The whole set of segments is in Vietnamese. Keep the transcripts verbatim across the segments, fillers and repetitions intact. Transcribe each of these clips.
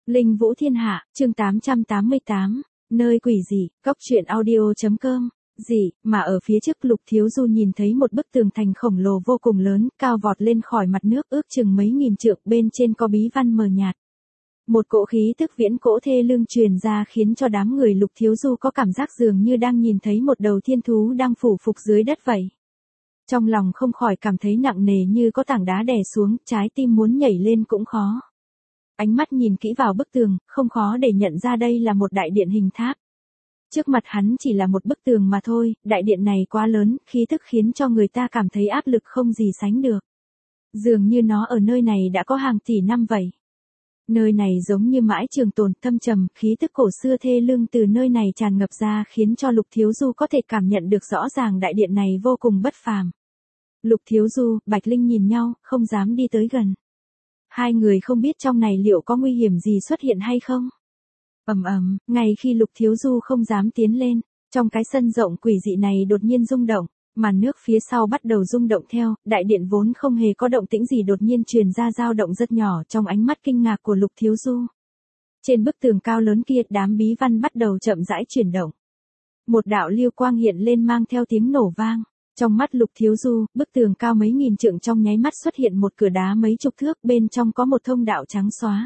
Linh Vũ Thiên Hạ, chương tám trăm tám mươi tám, nơi quỷ dị, góc truyện audio.com, dị, mà ở phía trước Lục Thiếu Du nhìn thấy một bức tường thành khổng lồ vô cùng lớn, cao vọt lên khỏi mặt nước ước chừng mấy nghìn trượng, bên trên có bí văn mờ nhạt. Một cỗ khí tức viễn cổ thê lương truyền ra khiến cho đám người Lục Thiếu Du có cảm giác dường như đang nhìn thấy một đầu thiên thú đang phủ phục dưới đất vậy. Trong lòng không khỏi cảm thấy nặng nề như có tảng đá đè xuống, trái tim muốn nhảy lên cũng khó. Ánh mắt nhìn kỹ vào bức tường, không khó để nhận ra đây là một đại điện hình tháp. Trước mặt hắn chỉ là một bức tường mà thôi, đại điện này quá lớn, khí tức khiến cho người ta cảm thấy áp lực không gì sánh được. Dường như nó ở nơi này đã có hàng tỷ năm vậy. Nơi này giống như mãi trường tồn, thâm trầm, khí tức cổ xưa thê lương từ nơi này tràn ngập ra khiến cho Lục Thiếu Du có thể cảm nhận được rõ ràng đại điện này vô cùng bất phàm. Lục Thiếu Du, Bạch Linh nhìn nhau, không dám đi tới gần. Hai người không biết trong này liệu có nguy hiểm gì xuất hiện hay không. Ầm ầm, ngay khi Lục Thiếu Du không dám tiến lên, trong cái sân rộng quỷ dị này đột nhiên rung động, màn nước phía sau bắt đầu rung động theo, đại điện vốn không hề có động tĩnh gì đột nhiên truyền ra dao động rất nhỏ trong ánh mắt kinh ngạc của Lục Thiếu Du. Trên bức tường cao lớn kia, đám bí văn bắt đầu chậm rãi chuyển động. Một đạo lưu quang hiện lên mang theo tiếng nổ vang. Trong mắt Lục Thiếu Du, bức tường cao mấy nghìn trượng trong nháy mắt xuất hiện một cửa đá mấy chục thước, bên trong có một thông đạo trắng xóa.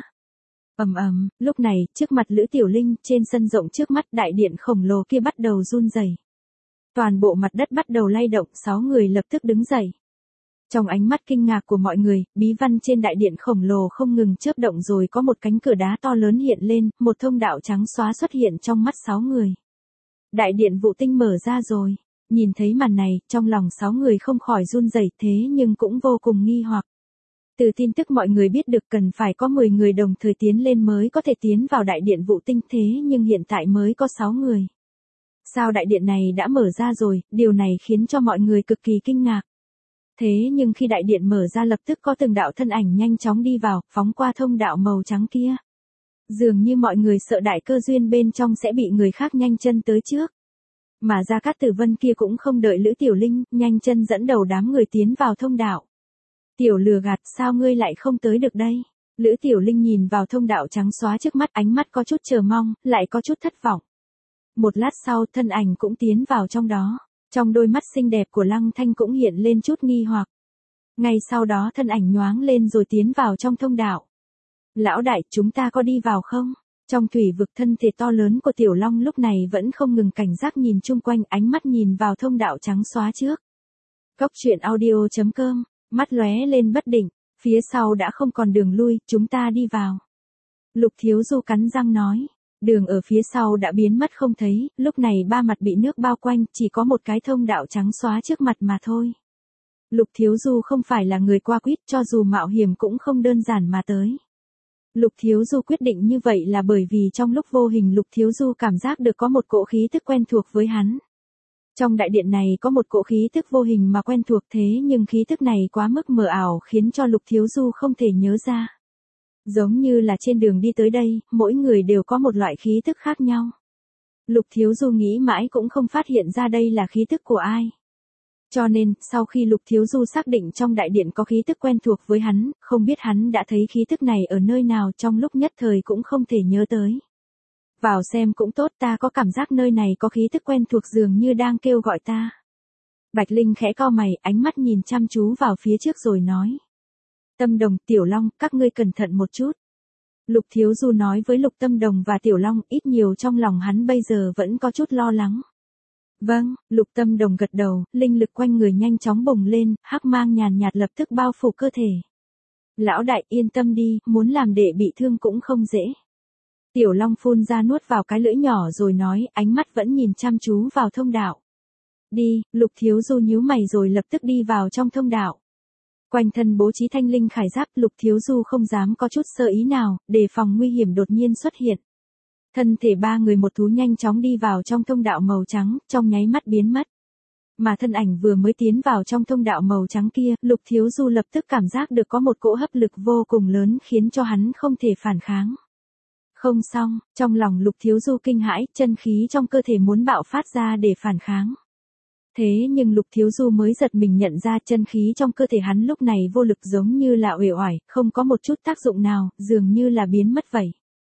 Ầm ầm, lúc này, trước mặt Lữ Tiểu Linh, trên sân rộng trước mắt đại điện khổng lồ kia bắt đầu run rẩy. Toàn bộ mặt đất bắt đầu lay động, sáu người lập tức đứng dậy. Trong ánh mắt kinh ngạc của mọi người, bí văn trên đại điện khổng lồ không ngừng chớp động rồi có một cánh cửa đá to lớn hiện lên, một thông đạo trắng xóa xuất hiện trong mắt sáu người. Đại điện Vụ Tinh mở ra rồi. Nhìn thấy màn này, trong lòng sáu người không khỏi run rẩy, thế nhưng cũng vô cùng nghi hoặc. Từ tin tức mọi người biết được cần phải có mười người đồng thời tiến lên mới có thể tiến vào đại điện Vụ Tinh, thế nhưng hiện tại mới có sáu người. Sao đại điện này đã mở ra rồi, điều này khiến cho mọi người cực kỳ kinh ngạc. Thế nhưng khi đại điện mở ra lập tức có từng đạo thân ảnh nhanh chóng đi vào, phóng qua thông đạo màu trắng kia. Dường như mọi người sợ đại cơ duyên bên trong sẽ bị người khác nhanh chân tới trước. Mà Gia Cát Tử Vân kia cũng không đợi Lữ Tiểu Linh, nhanh chân dẫn đầu đám người tiến vào thông đạo. Tiểu lừa gạt, sao ngươi lại không tới được đây? Lữ Tiểu Linh nhìn vào thông đạo trắng xóa trước mắt, ánh mắt có chút chờ mong, lại có chút thất vọng. Một lát sau, thân ảnh cũng tiến vào trong đó. Trong đôi mắt xinh đẹp của Lăng Thanh cũng hiện lên chút nghi hoặc. Ngay sau đó thân ảnh nhoáng lên rồi tiến vào trong thông đạo. Lão đại, chúng ta có đi vào không? Trong thủy vực, thân thể to lớn của Tiểu Long lúc này vẫn không ngừng cảnh giác nhìn chung quanh, ánh mắt nhìn vào thông đạo trắng xóa trước. Góc truyện audio.com, mắt lóe lên bất định, phía sau đã không còn đường lui, chúng ta đi vào. Lục Thiếu Du cắn răng nói, đường ở phía sau đã biến mất không thấy, lúc này ba mặt bị nước bao quanh, chỉ có một cái thông đạo trắng xóa trước mặt mà thôi. Lục Thiếu Du không phải là người qua quýt, cho dù mạo hiểm cũng không đơn giản mà tới. Lục Thiếu Du quyết định như vậy là bởi vì trong lúc vô hình Lục Thiếu Du cảm giác được có một cỗ khí tức quen thuộc với hắn. Trong đại điện này có một cỗ khí tức vô hình mà quen thuộc, thế nhưng khí tức này quá mức mờ ảo khiến cho Lục Thiếu Du không thể nhớ ra. Giống như là trên đường đi tới đây, mỗi người đều có một loại khí tức khác nhau. Lục Thiếu Du nghĩ mãi cũng không phát hiện ra đây là khí tức của ai. Cho nên, sau khi Lục Thiếu Du xác định trong đại điện có khí tức quen thuộc với hắn, không biết hắn đã thấy khí tức này ở nơi nào, trong lúc nhất thời cũng không thể nhớ tới. Vào xem cũng tốt, ta có cảm giác nơi này có khí tức quen thuộc dường như đang kêu gọi ta. Bạch Linh khẽ cau mày, ánh mắt nhìn chăm chú vào phía trước rồi nói. Tâm Đồng, Tiểu Long, các ngươi cẩn thận một chút. Lục Thiếu Du nói với Lục Tâm Đồng và Tiểu Long, ít nhiều trong lòng hắn bây giờ vẫn có chút lo lắng. Vâng, Lục Tâm Đồng gật đầu, linh lực quanh người nhanh chóng bùng lên, hắc mang nhàn nhạt lập tức bao phủ cơ thể. Lão đại, yên tâm đi, muốn làm đệ bị thương cũng không dễ. Tiểu Long phun ra nuốt vào cái lưỡi nhỏ rồi nói, ánh mắt vẫn nhìn chăm chú vào thông đạo. Đi, Lục Thiếu Du nhíu mày rồi lập tức đi vào trong thông đạo. Quanh thân bố trí thanh linh khải giáp, Lục Thiếu Du không dám có chút sơ ý nào, đề phòng nguy hiểm đột nhiên xuất hiện. Thân thể ba người một thú nhanh chóng đi vào trong thông đạo màu trắng, trong nháy mắt biến mất. Mà thân ảnh vừa mới tiến vào trong thông đạo màu trắng kia, Lục Thiếu Du lập tức cảm giác được có một cỗ hấp lực vô cùng lớn khiến cho hắn không thể phản kháng. Không xong, trong lòng Lục Thiếu Du kinh hãi, chân khí trong cơ thể muốn bạo phát ra để phản kháng. Thế nhưng Lục Thiếu Du mới giật mình nhận ra chân khí trong cơ thể hắn lúc này vô lực giống như là uể oải, không có một chút tác dụng nào, dường như là biến mất vậy.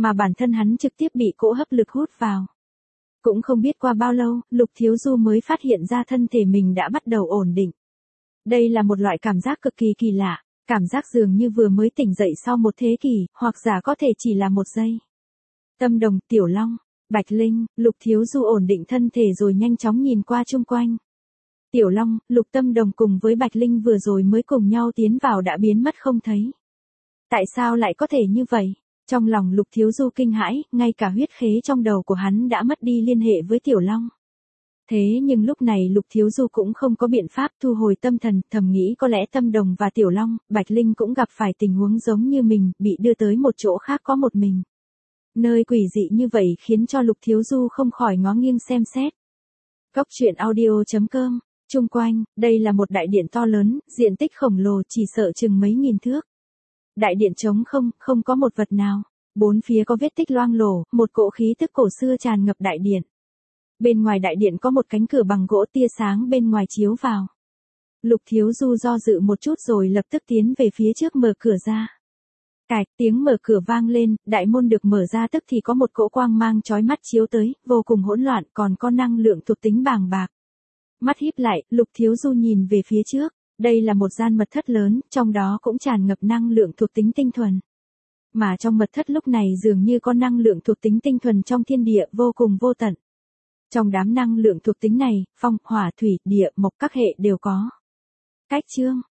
mà bản thân hắn trực tiếp bị cỗ hấp lực hút vào. Cũng không biết qua bao lâu, Lục Thiếu Du mới phát hiện ra thân thể mình đã bắt đầu ổn định. Đây là một loại cảm giác cực kỳ kỳ lạ, cảm giác dường như vừa mới tỉnh dậy sau một thế kỷ, hoặc giả có thể chỉ là một giây. Tâm Đồng, Tiểu Long, Bạch Linh, Lục Thiếu Du ổn định thân thể rồi nhanh chóng nhìn qua chung quanh. Tiểu Long, Lục Tâm Đồng cùng với Bạch Linh vừa rồi mới cùng nhau tiến vào đã biến mất không thấy. Tại sao lại có thể như vậy? Trong lòng Lục Thiếu Du kinh hãi, ngay cả huyết khế trong đầu của hắn đã mất đi liên hệ với Tiểu Long. Thế nhưng lúc này Lục Thiếu Du cũng không có biện pháp thu hồi tâm thần, thầm nghĩ có lẽ Tâm Đồng và Tiểu Long, Bạch Linh cũng gặp phải tình huống giống như mình, bị đưa tới một chỗ khác có một mình. Nơi quỷ dị như vậy khiến cho Lục Thiếu Du không khỏi ngó nghiêng xem xét. Góc truyện audio chấm com, chung quanh, đây là một đại điện to lớn, diện tích khổng lồ chỉ sợ chừng mấy nghìn thước. Đại điện trống không, không có một vật nào. Bốn phía có vết tích loang lổ, một cỗ khí tức cổ xưa tràn ngập đại điện. Bên ngoài đại điện có một cánh cửa bằng gỗ, tia sáng bên ngoài chiếu vào. Lục Thiếu Du do dự một chút rồi lập tức tiến về phía trước mở cửa ra. Cạch, tiếng mở cửa vang lên, đại môn được mở ra tức thì có một cỗ quang mang chói mắt chiếu tới, vô cùng hỗn loạn, còn có năng lượng thuộc tính bàng bạc. Mắt híp lại, Lục Thiếu Du nhìn về phía trước. Đây là một gian mật thất lớn, trong đó cũng tràn ngập năng lượng thuộc tính tinh thuần. Mà trong mật thất lúc này dường như có năng lượng thuộc tính tinh thuần trong thiên địa vô cùng vô tận. Trong đám năng lượng thuộc tính này, phong, hỏa, thủy, địa, mộc các hệ đều có. Cách chương